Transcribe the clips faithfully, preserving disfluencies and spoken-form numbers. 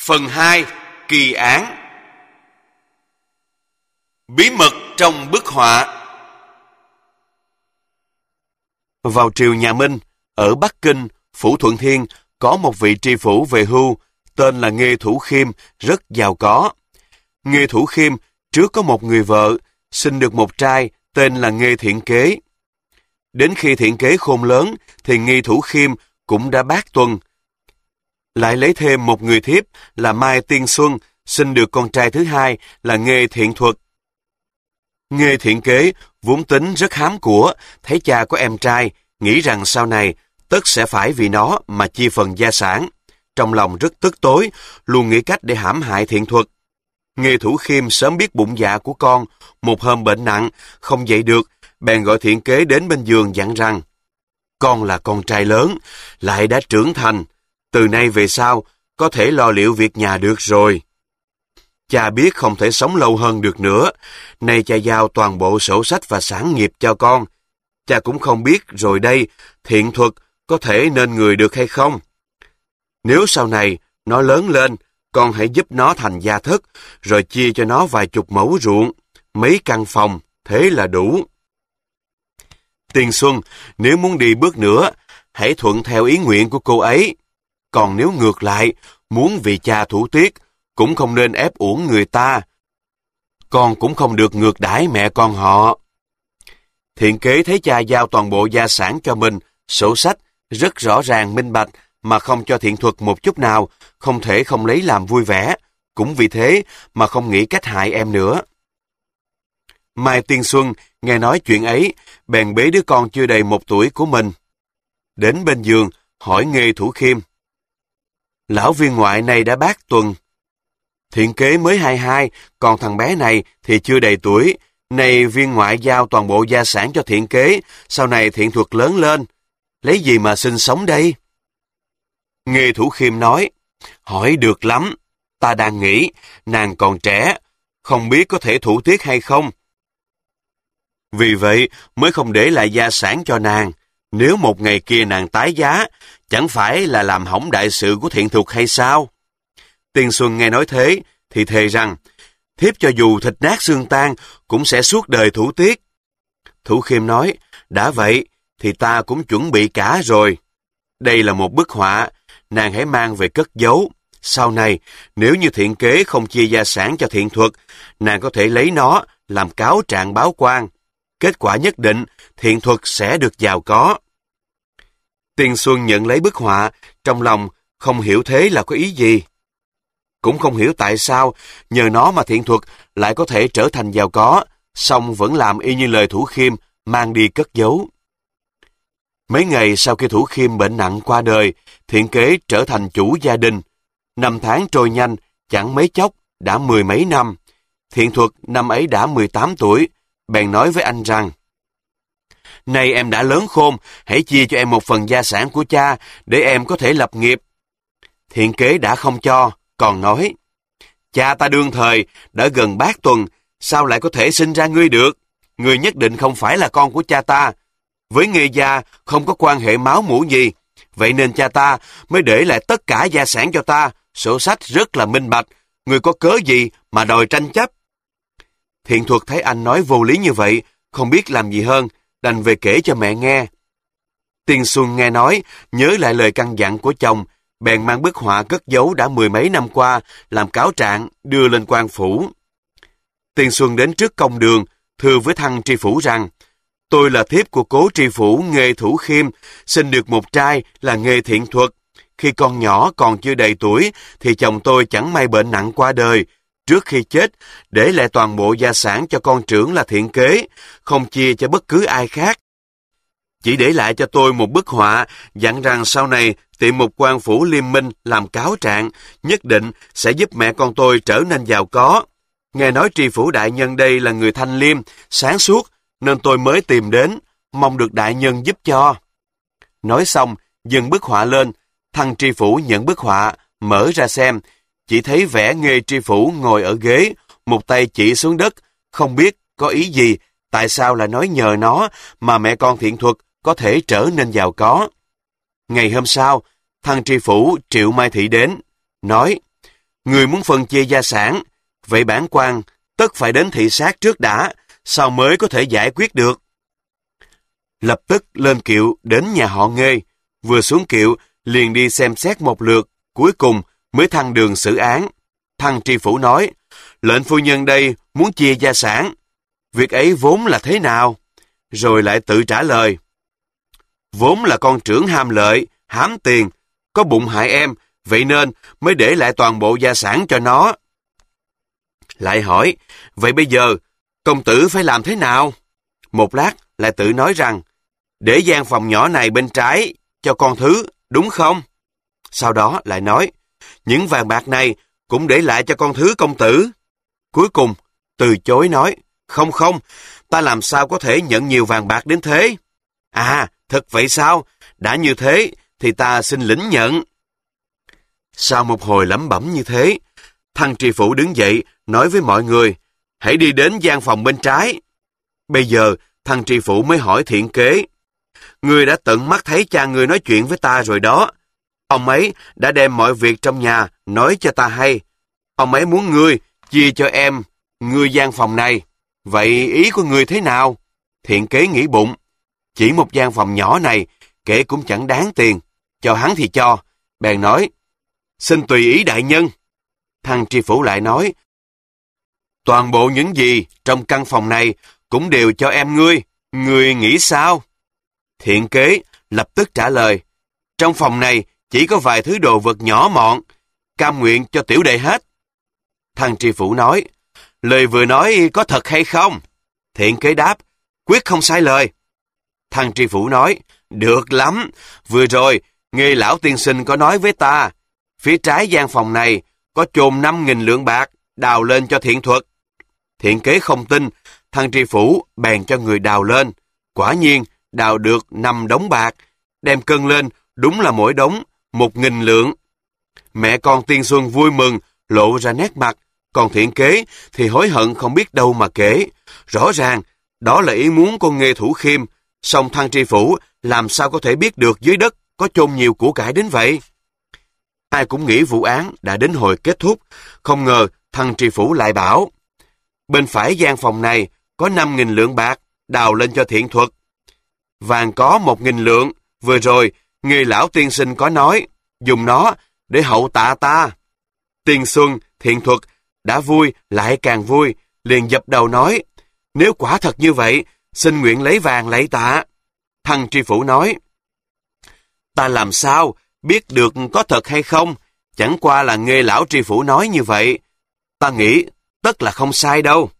Phần hai. Kỳ án. Bí mật trong bức họa. Vào triều nhà Minh, ở Bắc Kinh, Phủ Thuận Thiên, có một vị tri phủ về hưu, tên là Nghê Thủ Khiêm, rất giàu có. Nghê Thủ Khiêm trước có một người vợ, sinh được một trai tên là Nghê Thiện Kế. Đến khi Thiện Kế khôn lớn, thì Nghê Thủ Khiêm cũng đã bác tuần. Lại lấy thêm một người thiếp là Mai Tiên Xuân, sinh được con trai thứ hai là Nghê Thiện Thuật. Nghê Thiện Kế vốn tính rất hám của, thấy cha có em trai, nghĩ rằng sau này tất sẽ phải vì nó mà chia phần gia sản. Trong lòng rất tức tối, luôn nghĩ cách để hãm hại Thiện Thuật. Nghê Thủ Khiêm sớm biết bụng dạ của con, một hôm bệnh nặng, không dậy được, bèn gọi Thiện Kế đến bên giường dặn rằng: con là con trai lớn, lại đã trưởng thành, từ nay về sau có thể lo liệu việc nhà được rồi. Cha biết không thể sống lâu hơn được nữa, nay cha giao toàn bộ sổ sách và sản nghiệp cho con. Cha cũng không biết rồi đây Thiện Thuật có thể nên người được hay không. Nếu sau này nó lớn lên, con hãy giúp nó thành gia thất, rồi chia cho nó vài chục mẫu ruộng, mấy căn phòng, thế là đủ. Tiên Xuân, nếu muốn đi bước nữa, hãy thuận theo ý nguyện của cô ấy. Còn nếu ngược lại, muốn vì cha thủ tiết, cũng không nên ép uổng người ta. Con cũng không được ngược đãi mẹ con họ. Thiện Kế thấy cha giao toàn bộ gia sản cho mình, sổ sách rất rõ ràng minh bạch, mà không cho Thiện Thuật một chút nào, không thể không lấy làm vui vẻ, cũng vì thế mà không nghĩ cách hại em nữa. Mai Tiên Xuân nghe nói chuyện ấy, bèn bế đứa con chưa đầy một tuổi của mình đến bên giường, hỏi Nghê Thủ Khiêm: lão viên ngoại này đã bác tuần. Thiện Kế mới hai hai, còn thằng bé này thì chưa đầy tuổi. Này viên ngoại giao toàn bộ gia sản cho Thiện Kế, sau này Thiện Thuật lớn lên, lấy gì mà sinh sống đây? Nghê Thủ Khiêm nói: hỏi được lắm, ta đang nghĩ, nàng còn trẻ, không biết có thể thủ tiết hay không. Vì vậy mới không để lại gia sản cho nàng. Nếu một ngày kia nàng tái giá, chẳng phải là làm hỏng đại sự của Thiện Thuật hay sao? Tiên Xuân nghe nói thế, thì thề rằng, thiếp cho dù thịt nát xương tan, cũng sẽ suốt đời thủ tiết. Thủ Khiêm nói: đã vậy, thì ta cũng chuẩn bị cả rồi. Đây là một bức họa, nàng hãy mang về cất giấu. Sau này, nếu như Thiện Kế không chia gia sản cho Thiện Thuật, nàng có thể lấy nó làm cáo trạng báo quan. Kết quả nhất định, Thiện Thuật sẽ được giàu có. Tiên Xuân nhận lấy bức họa, trong lòng không hiểu thế là có ý gì. Cũng không hiểu tại sao nhờ nó mà Thiện Thuật lại có thể trở thành giàu có, song vẫn làm y như lời Thủ Khiêm, mang đi cất giấu. Mấy ngày sau khi Thủ Khiêm bệnh nặng qua đời, Thiện Kế trở thành chủ gia đình. Năm tháng trôi nhanh, chẳng mấy chốc, đã mười mấy năm. Thiện Thuật năm ấy đã mười tám tuổi, bèn nói với anh rằng: nay em đã lớn khôn, hãy chia cho em một phần gia sản của cha, để em có thể lập nghiệp. Thiện Kế đã không cho, còn nói: cha ta đương thời đã gần bát tuần, sao lại có thể sinh ra ngươi được? Ngươi nhất định không phải là con của cha ta. Với Nghê gia không có quan hệ máu mủ gì, vậy nên cha ta mới để lại tất cả gia sản cho ta, sổ sách rất là minh bạch, ngươi có cớ gì mà đòi tranh chấp? Thiện Thuật thấy anh nói vô lý như vậy, không biết làm gì hơn, đành về kể cho mẹ nghe. Tiên Xuân nghe nói, nhớ lại lời căn dặn của chồng, bèn mang bức họa cất giấu đã mười mấy năm qua, làm cáo trạng, đưa lên quan phủ. Tiên Xuân đến trước công đường, thưa với thăng tri phủ rằng: tôi là thiếp của cố tri phủ Nghê Thủ Khiêm, sinh được một trai là Nghê Thiện Thuật. Khi con nhỏ còn chưa đầy tuổi, thì chồng tôi chẳng may bệnh nặng qua đời. Trước khi chết, để lại toàn bộ gia sản cho con trưởng là Thiện Kế, không chia cho bất cứ ai khác. Chỉ để lại cho tôi một bức họa, dặn rằng sau này tìm một quan phủ liêm minh làm cáo trạng, nhất định sẽ giúp mẹ con tôi trở nên giàu có. Nghe nói tri phủ đại nhân đây là người thanh liêm, sáng suốt, nên tôi mới tìm đến, mong được đại nhân giúp cho. Nói xong, dâng bức họa lên, thăng tri phủ nhận bức họa, mở ra xem, chỉ thấy vẻ Nghê tri phủ ngồi ở ghế, một tay chỉ xuống đất, không biết có ý gì, tại sao lại nói nhờ nó mà mẹ con Thiện Thuật có thể trở nên giàu có. Ngày hôm sau, thăng tri phủ triệu Mai Thị đến, nói: Người muốn phân chia gia sản, vậy bản quan tất phải đến thị sát trước đã, sau mới có thể giải quyết được. Lập tức lên kiệu đến nhà họ Nghê, vừa xuống kiệu liền đi xem xét một lượt, cuối cùng mới thăng đường xử án. Thăng tri phủ nói, lệnh phu nhân đây muốn chia gia sản, việc ấy vốn là thế nào? Rồi lại tự trả lời, vốn là con trưởng ham lợi, hám tiền, có bụng hại em, vậy nên mới để lại toàn bộ gia sản cho nó. Lại hỏi, vậy bây giờ, công tử phải làm thế nào? Một lát lại tự nói rằng, để gian phòng nhỏ này bên trái cho con Thứ, đúng không? Sau đó lại nói, những vàng bạc này cũng để lại cho con Thứ công tử. Cuối cùng, từ chối nói, không không, ta làm sao có thể nhận nhiều vàng bạc đến thế? À, thật vậy sao? Đã như thế, thì ta xin lĩnh nhận. Sau một hồi lẩm bẩm như thế, Thăng tri phủ đứng dậy, nói với mọi người, hãy đi đến gian phòng bên trái. Bây giờ, Thăng tri phủ mới hỏi Thiện Kế, ngươi đã tận mắt thấy cha ngươi nói chuyện với ta rồi đó. Ông ấy đã đem mọi việc trong nhà nói cho ta hay. Ông ấy muốn ngươi chia cho em ngươi gian phòng này. Vậy ý của ngươi thế nào? Thiện Kế nghĩ bụng, chỉ một gian phòng nhỏ này, kể cũng chẳng đáng tiền. Cho hắn thì cho. Bèn nói, xin tùy ý đại nhân. Thăng tri phủ lại nói, toàn bộ những gì trong căn phòng này cũng đều cho em ngươi. Ngươi nghĩ sao? Thiện Kế lập tức trả lời, trong phòng này chỉ có vài thứ đồ vật nhỏ mọn, cam nguyện cho tiểu đệ hết. Thăng tri phủ nói, lời vừa nói có thật hay không? Thiện Kế đáp, quyết không sai lời. Thăng tri phủ nói, được lắm, vừa rồi Nghê lão tiên sinh có nói với ta, phía trái gian phòng này có chôn năm nghìn lượng bạc, đào lên cho Thiện Thuật. Thiện Kế không tin, Thăng tri phủ bèn cho người đào lên. Quả nhiên đào được năm đống bạc, đem cân lên, đúng là mỗi đống một nghìn lượng. Mẹ con Tiên Xuân vui mừng, lộ ra nét mặt, còn Thiện Kế thì hối hận không biết đâu mà kể. Rõ ràng, đó là ý muốn con Nghê Thủ Khiêm, song Thăng tri phủ làm sao có thể biết được dưới đất có chôn nhiều của cải đến vậy. Ai cũng nghĩ vụ án đã đến hồi kết thúc, không ngờ Thăng tri phủ lại bảo, bên phải gian phòng này có năm nghìn lượng bạc, đào lên cho Thiện Thuật. Vàng có một nghìn lượng, vừa rồi Nghê lão tiên sinh có nói, dùng nó để hậu tạ ta. Tiên Xuân, Thiện Thuật đã vui lại càng vui, liền dập đầu nói, nếu quả thật như vậy, xin nguyện lấy vàng lạy tạ. Thăng tri phủ nói, ta làm sao biết được có thật hay không, chẳng qua là Nghê lão tri phủ nói như vậy, ta nghĩ tất là không sai đâu.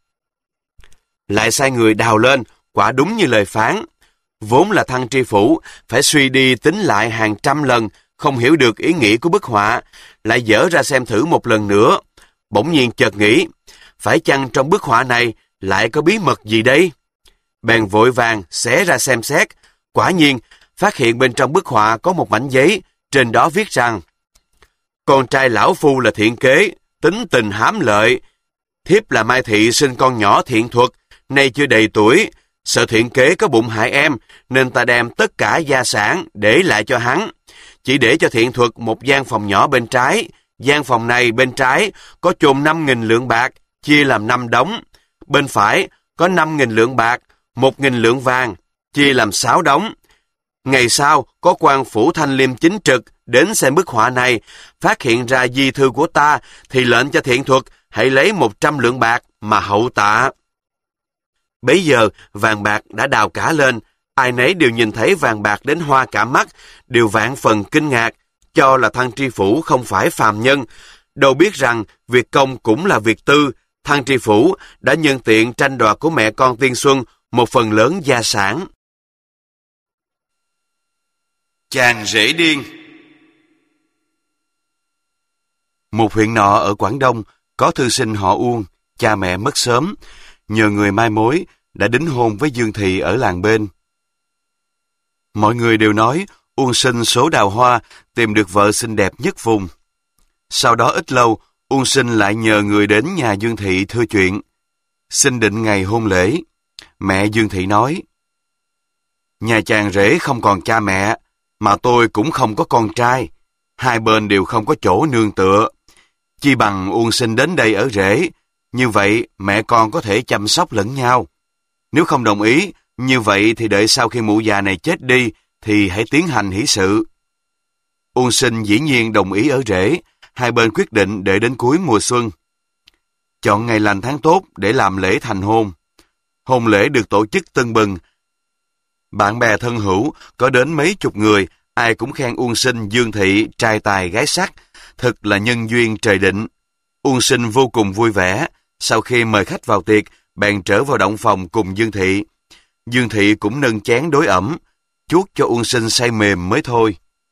Lại sai người đào lên, quả đúng như lời phán. Vốn là Thăng tri phủ phải suy đi tính lại hàng trăm lần, không hiểu được ý nghĩ của bức họa, lại dở ra xem thử một lần nữa. Bỗng nhiên chợt nghĩ, phải chăng trong bức họa này lại có bí mật gì đây? Bèn vội vàng xé ra xem xét, quả nhiên phát hiện bên trong bức họa có một mảnh giấy, trên đó viết rằng, con trai lão phu là Thiện Kế, tính tình hám lợi, thiếp là Mai Thị sinh con nhỏ Thiện Thuật, nay chưa đầy tuổi, sợ Thiện Kế có bụng hại em, nên ta đem tất cả gia sản để lại cho hắn. Chỉ để cho Thiện Thuật một gian phòng nhỏ bên trái, gian phòng này bên trái có chôn năm nghìn lượng bạc, chia làm năm đống. Bên phải có năm nghìn lượng bạc, một nghìn lượng vàng, chia làm sáu đống. Ngày sau có quan phủ Thanh Liêm chính trực đến xem bức họa này, phát hiện ra di thư của ta thì lệnh cho Thiện Thuật hãy lấy một trăm lượng bạc mà hậu tạ. Bấy giờ vàng bạc đã đào cả lên, ai nấy đều nhìn thấy vàng bạc đến hoa cả mắt, đều vạn phần kinh ngạc, cho là Thăng tri phủ không phải phàm nhân, đâu biết rằng việc công cũng là việc tư. Thăng tri phủ đã nhân tiện tranh đoạt của mẹ con Tiên Xuân một phần lớn gia sản. Chàng rể điên. Một huyện nọ ở Quảng Đông có thư sinh họ Uông, cha mẹ mất sớm, nhờ người mai mối đã đính hôn với Dương Thị ở làng bên. Mọi người đều nói Uông Sinh số đào hoa, tìm được vợ xinh đẹp nhất vùng. Sau đó ít lâu, Uông Sinh lại nhờ người đến nhà Dương Thị thưa chuyện, xin định ngày hôn lễ. Mẹ Dương Thị nói, nhà chàng rể không còn cha mẹ, mà tôi cũng không có con trai, hai bên đều không có chỗ nương tựa. Chi bằng Uông Sinh đến đây ở rể, như vậy mẹ con có thể chăm sóc lẫn nhau. Nếu không đồng ý, như vậy thì đợi sau khi mụ già này chết đi, thì hãy tiến hành hỷ sự. Uông Sinh dĩ nhiên đồng ý ở rể, hai bên quyết định để đến cuối mùa xuân. Chọn ngày lành tháng tốt để làm lễ thành hôn. Hôn lễ được tổ chức tưng bừng. Bạn bè thân hữu có đến mấy chục người, ai cũng khen Uông Sinh Dương Thị trai tài gái sắc, thật là nhân duyên trời định. Uông Sinh vô cùng vui vẻ, sau khi mời khách vào tiệc, bèn trở vào động phòng cùng Dương Thị. Dương Thị cũng nâng chén đối ẩm, chuốt cho Uông Sinh say mềm mới thôi.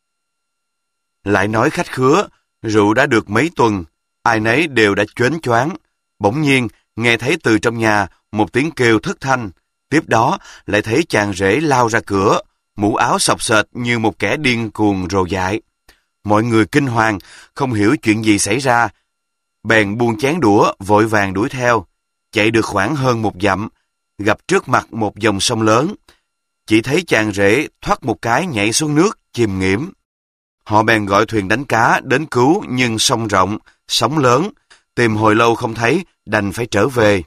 Lại nói khách khứa, rượu đã được mấy tuần, ai nấy đều đã choáng choáng. Bỗng nhiên, nghe thấy từ trong nhà một tiếng kêu thất thanh, tiếp đó lại thấy chàng rể lao ra cửa, mũ áo xộc xệch như một kẻ điên cuồng rồ dại. Mọi người kinh hoàng, không hiểu chuyện gì xảy ra. Bèn buông chén đũa, vội vàng đuổi theo. Chạy được khoảng hơn một dặm, gặp trước mặt một dòng sông lớn. Chỉ thấy chàng rể thoát một cái nhảy xuống nước, chìm nghiễm. Họ bèn gọi thuyền đánh cá đến cứu, nhưng sông rộng, sóng lớn, tìm hồi lâu không thấy, đành phải trở về.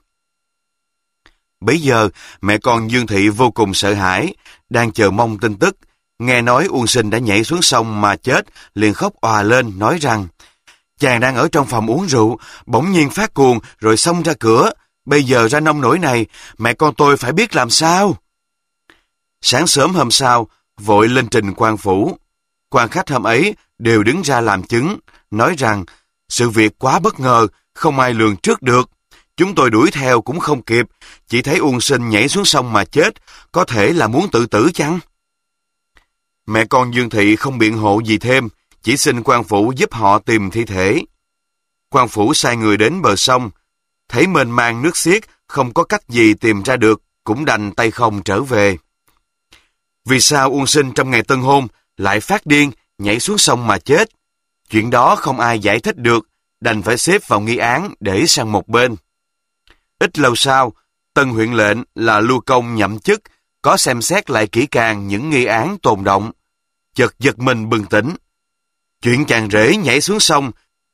Bấy giờ, mẹ con Dương Thị vô cùng sợ hãi, đang chờ mong tin tức. Nghe nói Uông Sinh đã nhảy xuống sông mà chết, liền khóc òa lên, nói rằng chàng đang ở trong phòng uống rượu, bỗng nhiên phát cuồng rồi xông ra cửa. Bây giờ ra nông nỗi này, mẹ con tôi phải biết làm sao. Sáng sớm hôm sau, vội lên trình quan phủ. Quan khách hôm ấy đều đứng ra làm chứng, nói rằng sự việc quá bất ngờ, không ai lường trước được. Chúng tôi đuổi theo cũng không kịp, chỉ thấy Uông Sinh nhảy xuống sông mà chết, có thể là muốn tự tử chăng? Mẹ con Dương Thị không biện hộ gì thêm, chỉ xin quan phủ giúp họ tìm thi thể. Quan phủ sai người đến bờ sông, thấy mênh mang nước xiết, không có cách gì tìm ra được, cũng đành tay không trở về. Vì sao Uông Sinh trong ngày tân hôn lại phát điên, nhảy xuống sông mà chết? Chuyện đó không ai giải thích được, đành phải xếp vào nghi án để sang một bên. Ít lâu sau, tân huyện lệnh là Lưu Công nhậm chức, có xem xét lại kỹ càng những nghi án tồn động. Chợt giật mình bừng tỉnh. Chuyện chàng rể nhảy xuống sông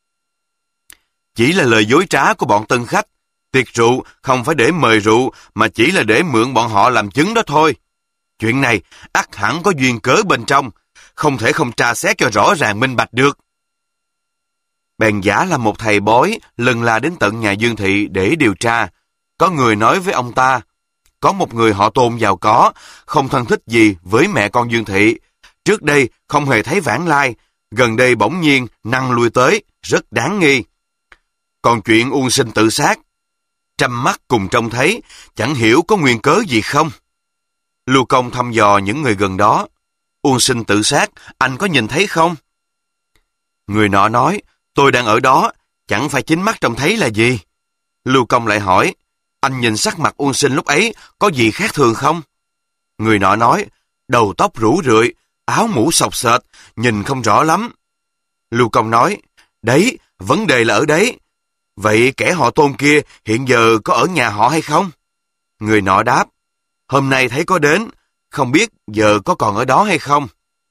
chỉ là lời dối trá của bọn tân khách. Tiệc rượu không phải để mời rượu, mà chỉ là để mượn bọn họ làm chứng đó thôi. Chuyện này ắt hẳn có duyên cớ bên trong, không thể không tra xét cho rõ ràng minh bạch được. Bèn giả là một thầy bói, lần la đến tận nhà Dương Thị để điều tra. Có người nói với ông ta, có một người họ Tôn giàu có, không thân thích gì với mẹ con Dương Thị. Trước đây không hề thấy vãng lai, gần đây bỗng nhiên năng lui tới, rất đáng nghi. Còn chuyện Uông Sinh tự sát, trăm mắt cùng trông thấy, chẳng hiểu có nguyên cớ gì không. Lưu Công thăm dò những người gần đó. Uông Sinh tự sát, anh có nhìn thấy không? Người nọ nói, tôi đang ở đó, chẳng phải chính mắt trông thấy là gì. Lưu Công lại hỏi, anh nhìn sắc mặt Uông Sinh lúc ấy có gì khác thường không? Người nọ nói, đầu tóc rủ rượi, áo mũ xộc xệch, nhìn không rõ lắm. Lưu Công nói, đấy, vấn đề là ở đấy. Vậy kẻ họ Tôn kia hiện giờ có ở nhà họ hay không? Người nọ đáp, hôm nay thấy có đến, không biết giờ có còn ở đó hay không.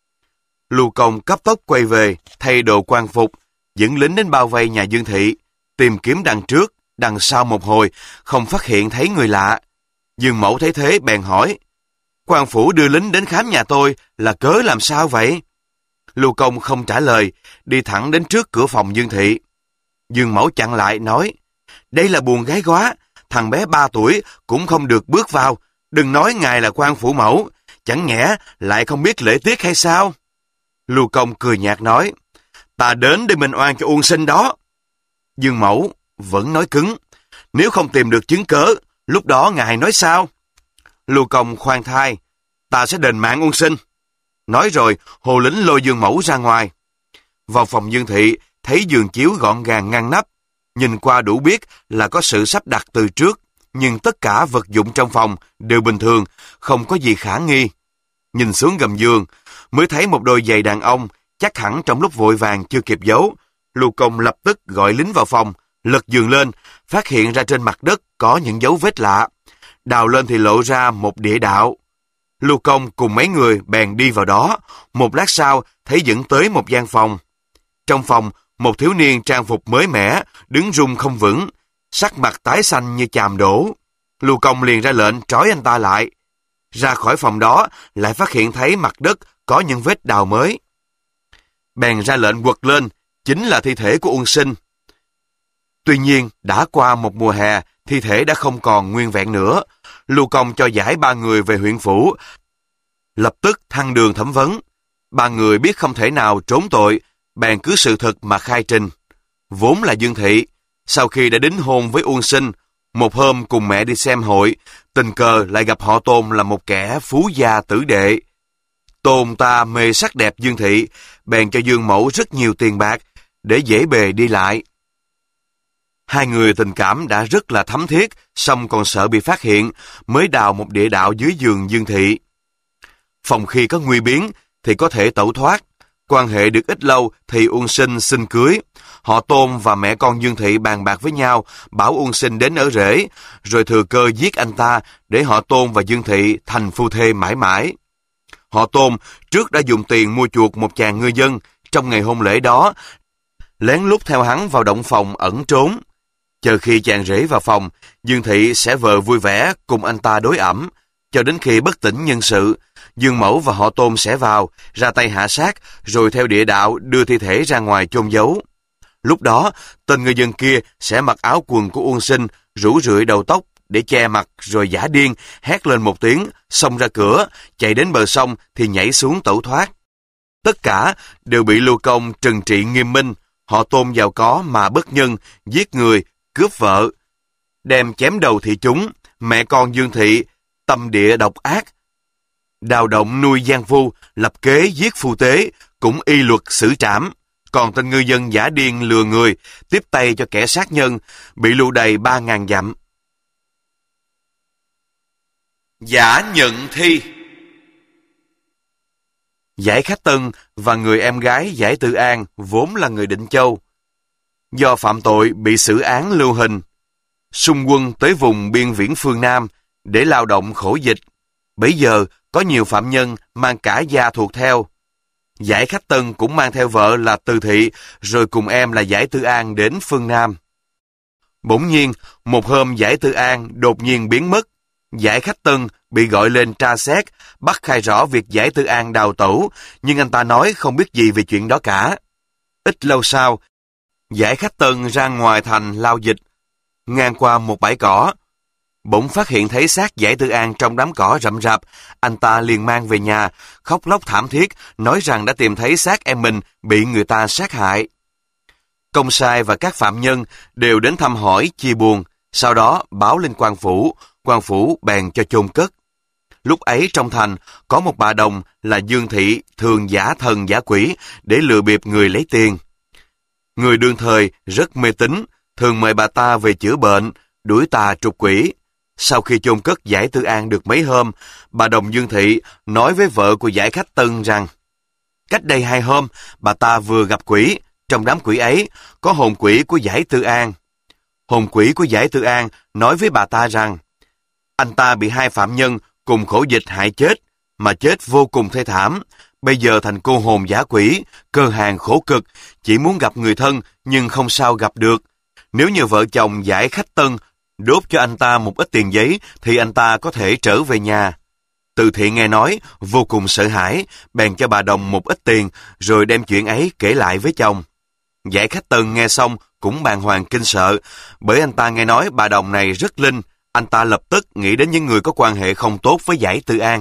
Lưu Công cấp tốc quay về, thay đồ quan phục, dẫn lính đến bao vây nhà Dương Thị, tìm kiếm đằng trước, đằng sau một hồi, không phát hiện thấy người lạ. Dương Mẫu thấy thế bèn hỏi, quan phủ đưa lính đến khám nhà tôi là cớ làm sao vậy? Lưu Công không trả lời, đi thẳng đến trước cửa phòng Dương Thị. Dương Mẫu chặn lại nói, đây là buồn gái quá, thằng bé ba tuổi cũng không được bước vào, đừng nói ngài là quan phủ mẫu, chẳng nhẽ lại không biết lễ tiết hay sao? Lưu Công cười nhạt nói, ta đến để minh oan cho Uông Sinh đó. Dương Mẫu vẫn nói cứng, nếu không tìm được chứng cớ, lúc đó ngài nói sao? Lưu Công khoan thai, ta sẽ đền mạng Uông Sinh. Nói rồi, hồ lính lôi Dương Mẫu ra ngoài. Vào phòng Dương Thị, thấy giường chiếu gọn gàng ngăn nắp, nhìn qua đủ biết là có sự sắp đặt từ trước, nhưng tất cả vật dụng trong phòng đều bình thường, không có gì khả nghi. Nhìn xuống gầm giường, mới thấy một đôi giày đàn ông, chắc hẳn trong lúc vội vàng chưa kịp giấu. Lưu Công lập tức gọi lính vào phòng, lật giường lên, phát hiện ra trên mặt đất có những dấu vết lạ. Đào lên thì lộ ra một địa đạo. Lưu Công cùng mấy người bèn đi vào đó, một lát sau thấy dẫn tới một gian phòng. Trong phòng Một thiếu niên trang phục mới mẻ, đứng rung không vững, sắc mặt tái xanh như chàm đổ. Lưu Công liền ra lệnh trói anh ta lại. Ra khỏi phòng đó, lại phát hiện thấy mặt đất có những vết đào mới. Bèn ra lệnh quật lên, chính là thi thể của Uông Sinh. Tuy nhiên, đã qua một mùa hè, thi thể đã không còn nguyên vẹn nữa. Lưu Công cho giải ba người về huyện phủ, lập tức thăng đường thẩm vấn. Ba người biết không thể nào trốn tội, bèn cứ sự thật mà khai trình. Vốn là Dương Thị, sau khi đã đính hôn với Uông Sinh, một hôm cùng mẹ đi xem hội, tình cờ lại gặp họ Tôn là một kẻ phú gia tử đệ. Tôn ta mê sắc đẹp Dương Thị, bèn cho Dương Mẫu rất nhiều tiền bạc để dễ bề đi lại. Hai người tình cảm đã rất là thấm thiết, song còn sợ bị phát hiện, mới đào một địa đạo dưới giường Dương Thị. Phòng khi có nguy biến thì có thể tẩu thoát. Quan hệ được ít lâu thì Uông Sinh xin cưới. Họ Tôn và mẹ con Dương Thị bàn bạc với nhau, bảo Uông Sinh đến ở rể, rồi thừa cơ giết anh ta để họ Tôn và Dương Thị thành phu thê mãi mãi. Họ Tôn trước đã dùng tiền mua chuộc một chàng ngư dân, trong ngày hôn lễ đó, lén lút theo hắn vào động phòng ẩn trốn. Chờ khi chàng rể vào phòng, Dương Thị sẽ vờ vui vẻ cùng anh ta đối ẩm, cho đến khi bất tỉnh nhân sự, Dương Mẫu và họ Tôn sẽ vào, ra tay hạ sát, rồi theo địa đạo đưa thi thể ra ngoài chôn giấu. Lúc đó, tên người dân kia sẽ mặc áo quần của Uông Sinh, rủ rượi đầu tóc để che mặt, rồi giả điên, hét lên một tiếng, xông ra cửa, chạy đến bờ sông thì nhảy xuống tẩu thoát. Tất cả đều bị Lưu Công trừng trị nghiêm minh. Họ Tôn giàu có mà bất nhân, giết người, cướp vợ, đem chém đầu thị chúng. Mẹ con Dương Thị tâm địa độc ác, đào động nuôi gian phu, lập kế giết phu tế, cũng y luật xử trảm. Còn tên ngư dân giả điên lừa người, tiếp tay cho kẻ sát nhân, bị lưu đày ba ngàn dặm. Giả nhận thi. Giải Khách Tân và người em gái Giải Tư An vốn là người Định Châu. Do phạm tội bị xử án lưu hình, xung quân tới vùng biên viễn phương Nam để lao động khổ dịch. Bấy giờ có nhiều phạm nhân mang cả gia thuộc theo. Giải Khách Tân cũng mang theo vợ là Từ Thị, rồi cùng em là Giải Tư An đến phương Nam. Bỗng nhiên, một hôm Giải Tư An đột nhiên biến mất. Giải Khách Tân bị gọi lên tra xét, bắt khai rõ việc Giải Tư An đào tẩu, nhưng anh ta nói không biết gì về chuyện đó cả. Ít lâu sau, Giải Khách Tân ra ngoài thành lao dịch, ngang qua một bãi cỏ. Bỗng phát hiện thấy xác Giải Tư An trong đám cỏ rậm rạp, anh ta liền mang về nhà, khóc lóc thảm thiết, nói rằng đã tìm thấy xác em mình bị người ta sát hại. Công sai và các phạm nhân đều đến thăm hỏi, chia buồn, sau đó báo lên quan phủ, quan phủ bèn cho chôn cất. Lúc ấy trong thành có một bà đồng là Dương Thị thường giả thần giả quỷ để lừa bịp người lấy tiền. Người đương thời rất mê tín, thường mời bà ta về chữa bệnh, đuổi tà trục quỷ. Sau khi chôn cất Giải Tư An được mấy hôm, bà đồng Dương Thị nói với vợ của Giải Khách Tân rằng cách đây hai hôm bà ta vừa gặp quỷ, trong đám quỷ ấy có hồn quỷ của Giải Tư An. Hồn quỷ của Giải Tư An nói với bà ta rằng anh ta bị hai phạm nhân cùng khổ dịch hại chết, mà chết vô cùng thê thảm. Bây giờ thành cô hồn giả quỷ, cơ hàng khổ cực, chỉ muốn gặp người thân nhưng không sao gặp được. Nếu như vợ chồng Giải Khách Tân đốt cho anh ta một ít tiền giấy thì anh ta có thể trở về nhà. Từ Thị nghe nói, vô cùng sợ hãi, bèn cho bà đồng một ít tiền, rồi đem chuyện ấy kể lại với chồng. Giải Khách Tân nghe xong cũng bàng hoàng kinh sợ, bởi anh ta nghe nói bà đồng này rất linh, anh ta lập tức nghĩ đến những người có quan hệ không tốt với Giải Tư An.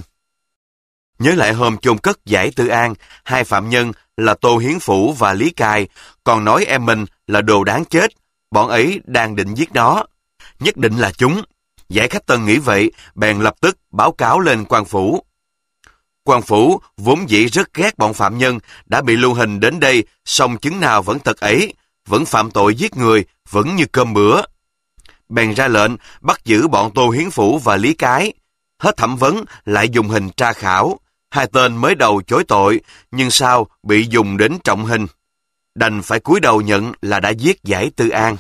Nhớ lại hôm chôn cất Giải Tư An, hai phạm nhân là Tô Hiến Phủ và Lý Cai còn nói em mình là đồ đáng chết, bọn ấy đang định giết nó. Nhất định là chúng. Giải Khách Tân nghĩ vậy, bèn lập tức báo cáo lên quan phủ. Quan phủ vốn dĩ rất ghét bọn phạm nhân đã bị lưu hình đến đây, song chứng nào vẫn tật ấy, vẫn phạm tội giết người, vẫn như cơm bữa. Bèn ra lệnh bắt giữ bọn Tô Hiến Phủ và Lý Cái. Hết thẩm vấn lại dùng hình tra khảo. Hai tên mới đầu chối tội, nhưng sau bị dùng đến trọng hình. Đành phải cúi đầu nhận là đã giết Giải Tư An.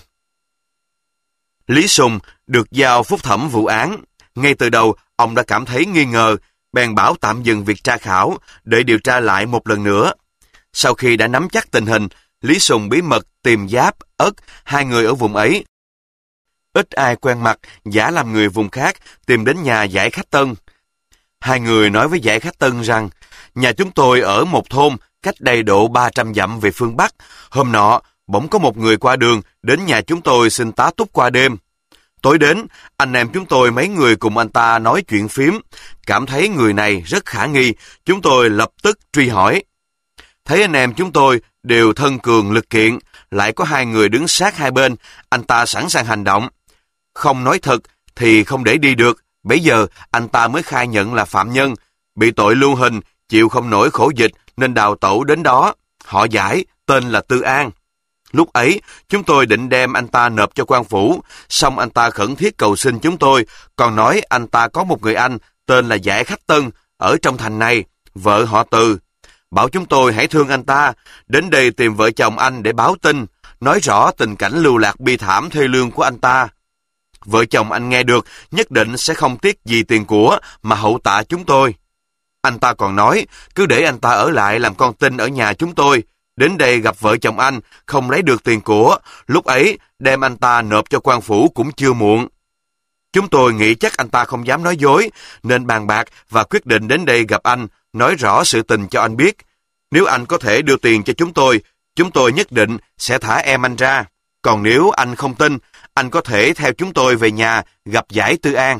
Lý Sùng được giao phúc thẩm vụ án. Ngay từ đầu, ông đã cảm thấy nghi ngờ, bèn bảo tạm dừng việc tra khảo để điều tra lại một lần nữa. Sau khi đã nắm chắc tình hình, Lý Sùng bí mật tìm Giáp, Ất, hai người ở vùng ấy. Ít ai quen mặt, giả làm người vùng khác, tìm đến nhà Giải Khách Tân. Hai người nói với Giải Khách Tân rằng, nhà chúng tôi ở một thôn, cách đây độ ba trăm dặm về phương Bắc. Hôm nọ, bỗng có một người qua đường, đến nhà chúng tôi xin tá túc qua đêm. Tối đến, anh em chúng tôi mấy người cùng anh ta nói chuyện phím, cảm thấy người này rất khả nghi, chúng tôi lập tức truy hỏi. Thấy anh em chúng tôi đều thân cường lực kiện, lại có hai người đứng sát hai bên, anh ta sẵn sàng hành động. Không nói thật thì không để đi được, bấy giờ anh ta mới khai nhận là phạm nhân, bị tội lưu hình, chịu không nổi khổ dịch nên đào tẩu đến đó. Họ Giải, tên là Tư An. Lúc ấy, chúng tôi định đem anh ta nộp cho quan phủ, xong anh ta khẩn thiết cầu xin chúng tôi, còn nói anh ta có một người anh tên là Giải Khách Tân ở trong thành này, vợ họ Từ. Bảo chúng tôi hãy thương anh ta, đến đây tìm vợ chồng anh để báo tin, nói rõ tình cảnh lưu lạc bi thảm thê lương của anh ta. Vợ chồng anh nghe được, nhất định sẽ không tiếc gì tiền của mà hậu tạ chúng tôi. Anh ta còn nói, cứ để anh ta ở lại làm con tin ở nhà chúng tôi, đến đây gặp vợ chồng anh, không lấy được tiền của, lúc ấy đem anh ta nộp cho quan phủ cũng chưa muộn. Chúng tôi nghĩ chắc anh ta không dám nói dối, nên bàn bạc và quyết định đến đây gặp anh, nói rõ sự tình cho anh biết. Nếu anh có thể đưa tiền cho chúng tôi, chúng tôi nhất định sẽ thả em anh ra. Còn nếu anh không tin, anh có thể theo chúng tôi về nhà gặp Giải Tư An.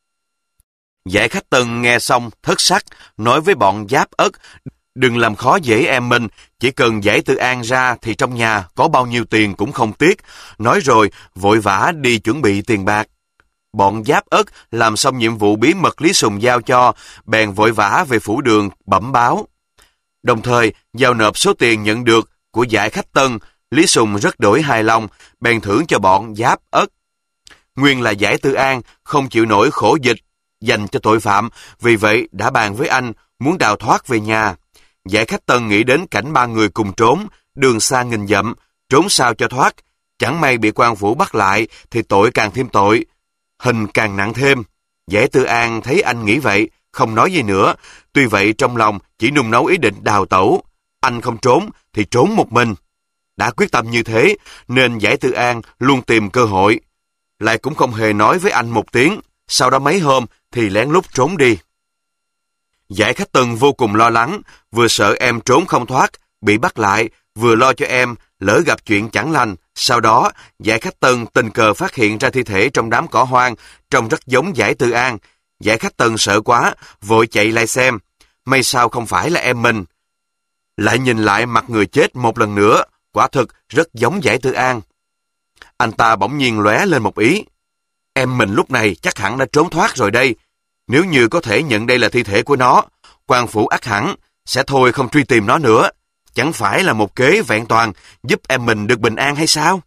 Giải Khách Tân nghe xong thất sắc, nói với bọn Giáp, Ất, đừng làm khó dễ em mình, chỉ cần Giải Tư An ra thì trong nhà có bao nhiêu tiền cũng không tiếc. Nói rồi vội vã đi chuẩn bị tiền bạc. Bọn Giáp, Ất làm xong nhiệm vụ bí mật Lý Sùng giao cho, bèn vội vã về phủ đường bẩm báo. Đồng thời giao nộp số tiền nhận được của Giải Khách Tân. Lý Sùng rất đổi hài lòng, bèn thưởng cho bọn Giáp, Ất. Nguyên là Giải Tư An không chịu nổi khổ dịch dành cho tội phạm, vì vậy đã bàn với anh muốn đào thoát về nhà. Giải Khách Tân nghĩ đến cảnh ba người cùng trốn, đường xa nghìn dặm, trốn sao cho thoát, chẳng may bị quan phủ bắt lại thì tội càng thêm tội, hình càng nặng thêm. Giải Tư An thấy anh nghĩ vậy, không nói gì nữa, tuy vậy trong lòng chỉ nung nấu ý định đào tẩu. Anh không trốn thì trốn một mình. Đã quyết tâm như thế nên Giải Tư An luôn tìm cơ hội, lại cũng không hề nói với anh một tiếng, sau đó mấy hôm thì lén lút trốn đi. Giải Khách Tân vô cùng lo lắng, vừa sợ em trốn không thoát, bị bắt lại, vừa lo cho em lỡ gặp chuyện chẳng lành. Sau đó, Giải Khách Tân tình cờ phát hiện ra thi thể trong đám cỏ hoang, trông rất giống Giải Tư An. Giải Khách Tân sợ quá, vội chạy lại xem, may sao không phải là em mình. Lại nhìn lại mặt người chết một lần nữa, quả thực rất giống Giải Tư An. Anh ta bỗng nhiên lóe lên một ý. Em mình lúc này chắc hẳn đã trốn thoát rồi đây. Nếu như có thể nhận đây là thi thể của nó, quan phủ ắt hẳn sẽ thôi không truy tìm nó nữa. Chẳng phải là một kế vẹn toàn giúp em mình được bình an hay sao?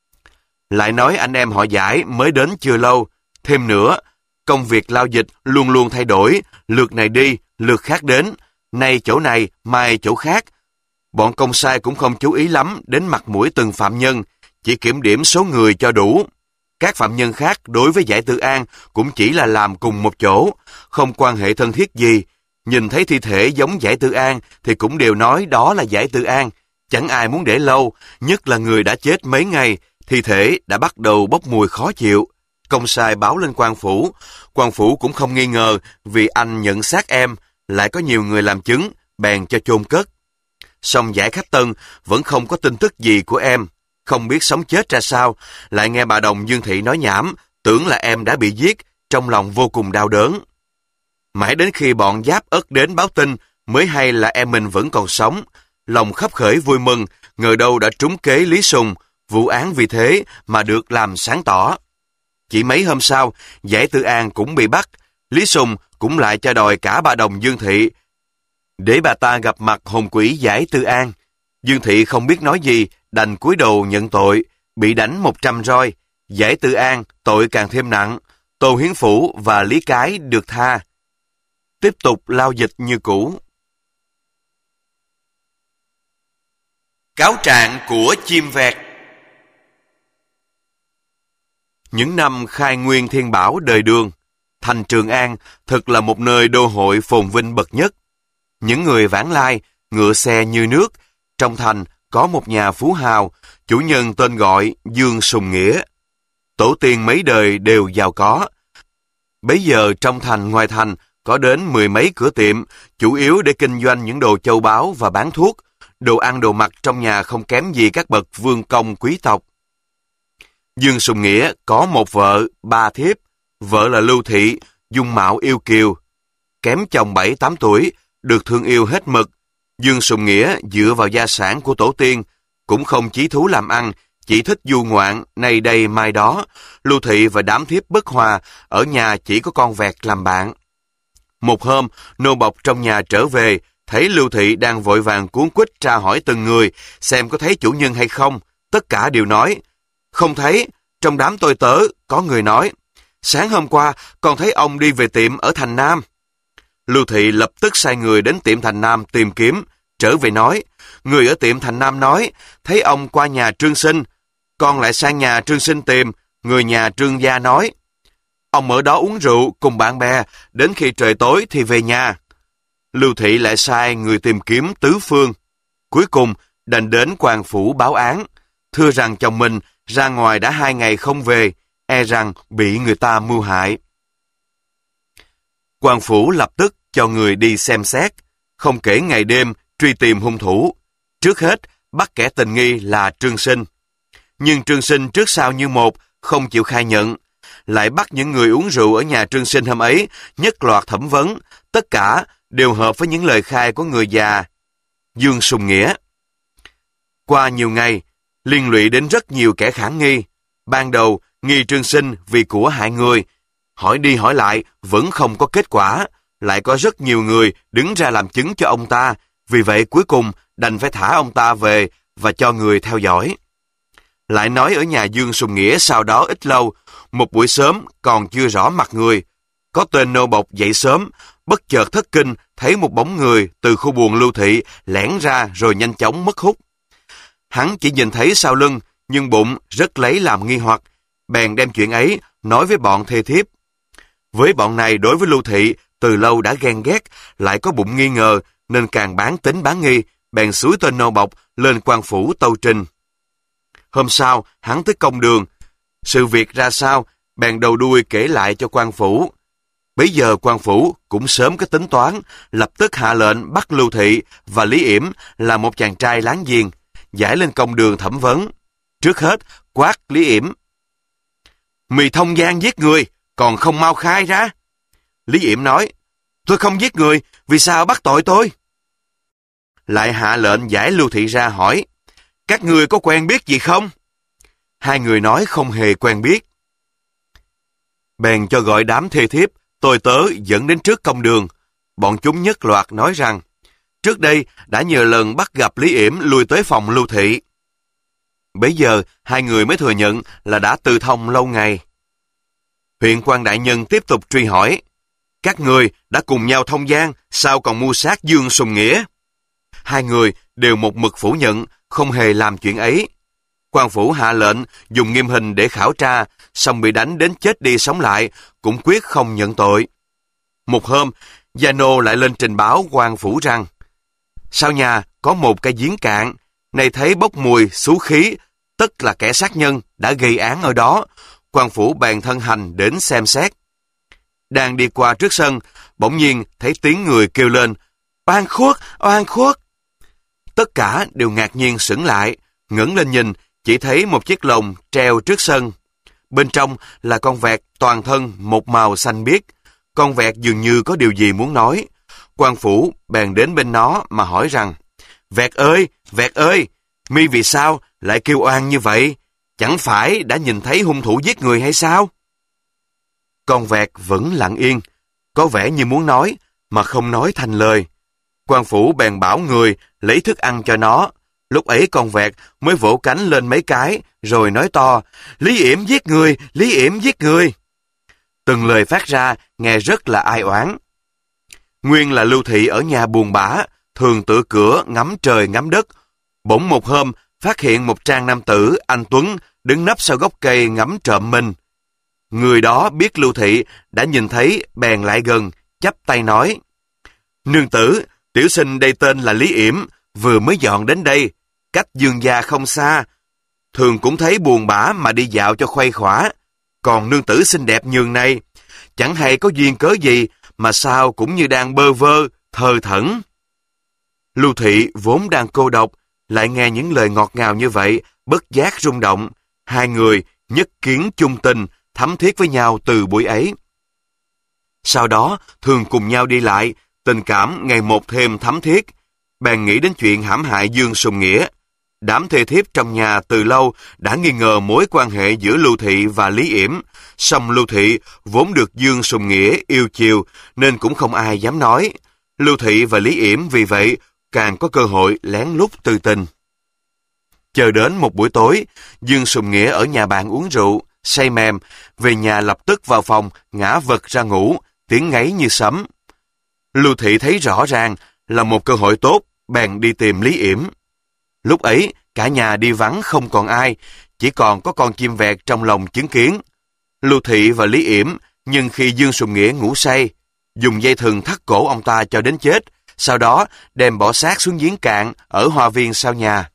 Lại nói anh em họ Giải mới đến chưa lâu. Thêm nữa, công việc lao dịch luôn luôn thay đổi, lượt này đi, lượt khác đến, nay chỗ này, mai chỗ khác. Bọn công sai cũng không chú ý lắm đến mặt mũi từng phạm nhân, chỉ kiểm điểm số người cho đủ. Các phạm nhân khác đối với Giải Tư An cũng chỉ là làm cùng một chỗ, không quan hệ thân thiết gì. Nhìn thấy thi thể giống Giải Tư An thì cũng đều nói đó là Giải Tư An. Chẳng ai muốn để lâu, nhất là người đã chết mấy ngày, thi thể đã bắt đầu bốc mùi khó chịu. Công sai báo lên quan phủ, quan phủ cũng không nghi ngờ vì anh nhận xác em, lại có nhiều người làm chứng, bèn cho chôn cất. Song Giải Khách Tân vẫn không có tin tức gì của em, không biết sống chết ra sao, lại nghe bà đồng Dương Thị nói nhảm, tưởng là em đã bị giết, trong lòng vô cùng đau đớn. Mãi đến khi bọn Giáp, Ất đến báo tin, mới hay là em mình vẫn còn sống, lòng khấp khởi vui mừng, ngờ đâu đã trúng kế Lý Sùng, vụ án vì thế mà được làm sáng tỏ. Chỉ mấy hôm sau, Giải Tư An cũng bị bắt, Lý Sùng cũng lại cho đòi cả bà đồng Dương Thị, để bà ta gặp mặt hồn quỷ Giải Tư An. Dương Thị không biết nói gì, đành cúi đầu nhận tội, bị đánh một trăm roi. Giải Tư An tội càng thêm nặng, Tô Hiến Phủ và Lý Cái được tha. Tiếp tục lao dịch như cũ. Cáo trạng của chim vẹt. Những năm khai nguyên thiên bảo đời Đường, thành Trường An thực là một nơi đô hội phồn vinh bậc nhất. Những người vãng lai, ngựa xe như nước, trong thành có một nhà phú hào, chủ nhân tên gọi Dương Sùng Nghĩa. Tổ tiên mấy đời đều giàu có. Bấy giờ trong thành ngoài thành có đến mười mấy cửa tiệm, chủ yếu để kinh doanh những đồ châu báu và bán thuốc. Đồ ăn đồ mặc trong nhà không kém gì các bậc vương công quý tộc. Dương Sùng Nghĩa có một vợ, ba thiếp. Vợ là Lưu Thị, dung mạo yêu kiều, kém chồng bảy tám tuổi, được thương yêu hết mực. Dương Sùng Nghĩa dựa vào gia sản của tổ tiên, cũng không chí thú làm ăn, chỉ thích du ngoạn, nay đây mai đó. Lưu Thị và đám thiếp bất hòa, ở nhà chỉ có con vẹt làm bạn. Một hôm, nô bộc trong nhà trở về, thấy Lưu Thị đang vội vàng cuống quýt tra hỏi từng người, xem có thấy chủ nhân hay không. Tất cả đều nói, không thấy. Trong đám tôi tớ, có người nói, sáng hôm qua, con thấy ông đi về tiệm ở thành Nam. Lưu Thị lập tức sai người đến tiệm thành Nam tìm kiếm, trở về nói, người ở tiệm thành Nam nói, thấy ông qua nhà Trương Sinh. Con lại sang nhà Trương Sinh tìm, người nhà Trương gia nói, ông ở đó uống rượu cùng bạn bè, đến khi trời tối thì về nhà. Lưu Thị lại sai người tìm kiếm tứ phương. Cuối cùng, đành đến quan phủ báo án, thưa rằng chồng mình ra ngoài đã hai ngày không về, e rằng bị người ta mưu hại. Quan phủ lập tức cho người đi xem xét, không kể ngày đêm truy tìm hung thủ. Trước hết, bắt kẻ tình nghi là Trương Sinh. Nhưng Trương Sinh trước sau như một, không chịu khai nhận. Lại bắt những người uống rượu ở nhà Trương Sinh hôm ấy, nhất loạt thẩm vấn, tất cả đều hợp với những lời khai của người già Dương Sùng Nghĩa. Qua nhiều ngày, liên lụy đến rất nhiều kẻ khả nghi. Ban đầu, nghi Trương Sinh vì của hại người. Hỏi đi hỏi lại, vẫn không có kết quả. Lại có rất nhiều người đứng ra làm chứng cho ông ta. Vì vậy cuối cùng, đành phải thả ông ta về và cho người theo dõi. Lại nói ở nhà Dương Sùng Nghĩa sau đó ít lâu, một buổi sớm còn chưa rõ mặt người. Có tên nô bộc dậy sớm, bất chợt thất kinh, thấy một bóng người từ khu buồng Lưu Thị lẻn ra rồi nhanh chóng mất hút. Hắn chỉ nhìn thấy sau lưng, nhưng bụng rất lấy làm nghi hoặc, bèn đem chuyện ấy nói với bọn thê thiếp. Với bọn này đối với Lưu Thị, từ lâu đã ghen ghét, lại có bụng nghi ngờ, nên càng bán tính bán nghi, bèn xúi tên nô bộc lên quan phủ tâu trình. Hôm sau, hắn tới công đường. Sự việc ra sao, bèn đầu đuôi kể lại cho quan phủ. Bấy giờ quan phủ cũng sớm có tính toán, lập tức hạ lệnh bắt Lưu Thị và Lý Yểm là một chàng trai láng giềng, giải lên công đường thẩm vấn. Trước hết, quát Lý Yểm. Mày thông gian giết người, còn không mau khai ra. Lý Yểm nói, tôi không giết người, vì sao bắt tội tôi? Lại hạ lệnh giải Lưu Thị ra hỏi, các người có quen biết gì không? Hai người nói không hề quen biết. Bèn cho gọi đám thê thiếp, tôi tớ dẫn đến trước công đường. Bọn chúng nhất loạt nói rằng, trước đây đã nhiều lần bắt gặp Lý Yểm lui tới phòng Lưu Thị. Bấy giờ, hai người mới thừa nhận là đã tư thông lâu ngày. Huyện quan đại nhân tiếp tục truy hỏi, các người đã cùng nhau thông gian, sao còn mưu sát Dương Sùng Nghĩa? Hai người đều một mực phủ nhận, không hề làm chuyện ấy. Quan phủ hạ lệnh dùng nghiêm hình để khảo tra, xong bị đánh đến chết đi sống lại, cũng quyết không nhận tội. Một hôm, gia nô lại lên trình báo quan phủ rằng, sau nhà có một cái giếng cạn, này thấy bốc mùi xú khí, tức là kẻ sát nhân đã gây án ở đó. Quan phủ bèn thân hành đến xem xét. Đang đi qua trước sân, bỗng nhiên thấy tiếng người kêu lên, oan khuất, oan khuất. Tất cả đều ngạc nhiên sững lại, ngẩng lên nhìn, chỉ thấy một chiếc lồng treo trước sân. Bên trong là con vẹt toàn thân một màu xanh biếc. Con vẹt dường như có điều gì muốn nói. Quan phủ bèn đến bên nó mà hỏi rằng, vẹt ơi, vẹt ơi, mi vì sao lại kêu oan như vậy? Chẳng phải đã nhìn thấy hung thủ giết người hay sao? Con vẹt vẫn lặng yên, có vẻ như muốn nói, mà không nói thành lời. Quan phủ bèn bảo người lấy thức ăn cho nó. Lúc ấy con vẹt mới vỗ cánh lên mấy cái, rồi nói to, Lý Yểm giết người, Lý Yểm giết người. Từng lời phát ra nghe rất là ai oán. Nguyên là Lưu Thị ở nhà buồn bã, thường tựa cửa ngắm trời ngắm đất. Bỗng một hôm, phát hiện một trang nam tử, anh Tuấn, đứng nấp sau gốc cây ngắm trộm mình. Người đó biết Lưu Thị đã nhìn thấy, bèn lại gần, chắp tay nói, nương tử, tiểu sinh đây tên là Lý Yểm, vừa mới dọn đến đây. cách Dương gia không xa. Thường cũng thấy buồn bã mà đi dạo cho khuây khỏa. Còn nương tử xinh đẹp nhường này, chẳng hay có duyên cớ gì mà sao cũng như đang bơ vơ, thờ thẫn. Lưu Thị vốn đang cô độc, lại nghe những lời ngọt ngào như vậy, bất giác rung động. Hai người nhất kiến chung tình, thắm thiết với nhau từ buổi ấy. Sau đó, thường cùng nhau đi lại, tình cảm ngày một thêm thắm thiết. Bèn nghĩ đến chuyện hãm hại Dương Sùng Nghĩa. Đám thê thiếp trong nhà từ lâu đã nghi ngờ mối quan hệ giữa Lưu Thị và Lý Yểm. Song Lưu Thị vốn được Dương Sùng Nghĩa yêu chiều nên cũng không ai dám nói. Lưu Thị và Lý Yểm vì vậy càng có cơ hội lén lút tư tình. Chờ đến một buổi tối, Dương Sùng Nghĩa ở nhà bạn uống rượu, say mềm, về nhà lập tức vào phòng, ngã vật ra ngủ, tiếng ngáy như sấm. Lưu Thị thấy rõ ràng là một cơ hội tốt, bèn đi tìm Lý Yểm. Lúc ấy, cả nhà đi vắng không còn ai, chỉ còn có con chim vẹt trong lòng chứng kiến. Lưu Thị và Lý Yểm, nhưng khi Dương Sùng Nghĩa ngủ say, dùng dây thừng thắt cổ ông ta cho đến chết, sau đó đem bỏ xác xuống giếng cạn ở hoa viên sau nhà.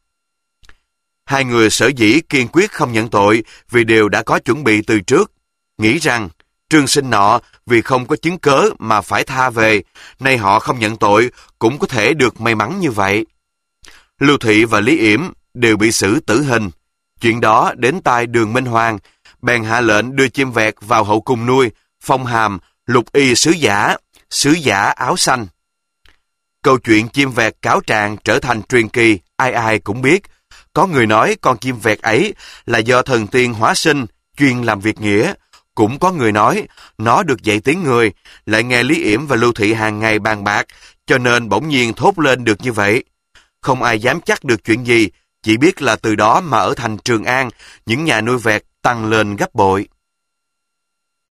Hai người sở dĩ kiên quyết không nhận tội vì đều đã có chuẩn bị từ trước, nghĩ rằng Trương Sinh nọ vì không có chứng cớ mà phải tha về, nay họ không nhận tội cũng có thể được may mắn như vậy. Lưu Thị và Lý Yểm đều bị xử tử hình. Chuyện đó đến tai Đường Minh Hoàng, bèn hạ lệnh đưa chim vẹt vào hậu cung nuôi, phong hàm lục y sứ giả, sứ giả áo xanh. Câu chuyện chim vẹt cáo trạng trở thành truyền kỳ, ai ai cũng biết. Có người nói con chim vẹt ấy là do thần tiên hóa sinh, chuyên làm việc nghĩa. Cũng có người nói nó được dạy tiếng người, lại nghe Lý Yểm và Lưu Thị hàng ngày bàn bạc, cho nên bỗng nhiên thốt lên được như vậy. Không ai dám chắc được chuyện gì, chỉ biết là từ đó mà ở thành Trường An, những nhà nuôi vẹt tăng lên gấp bội.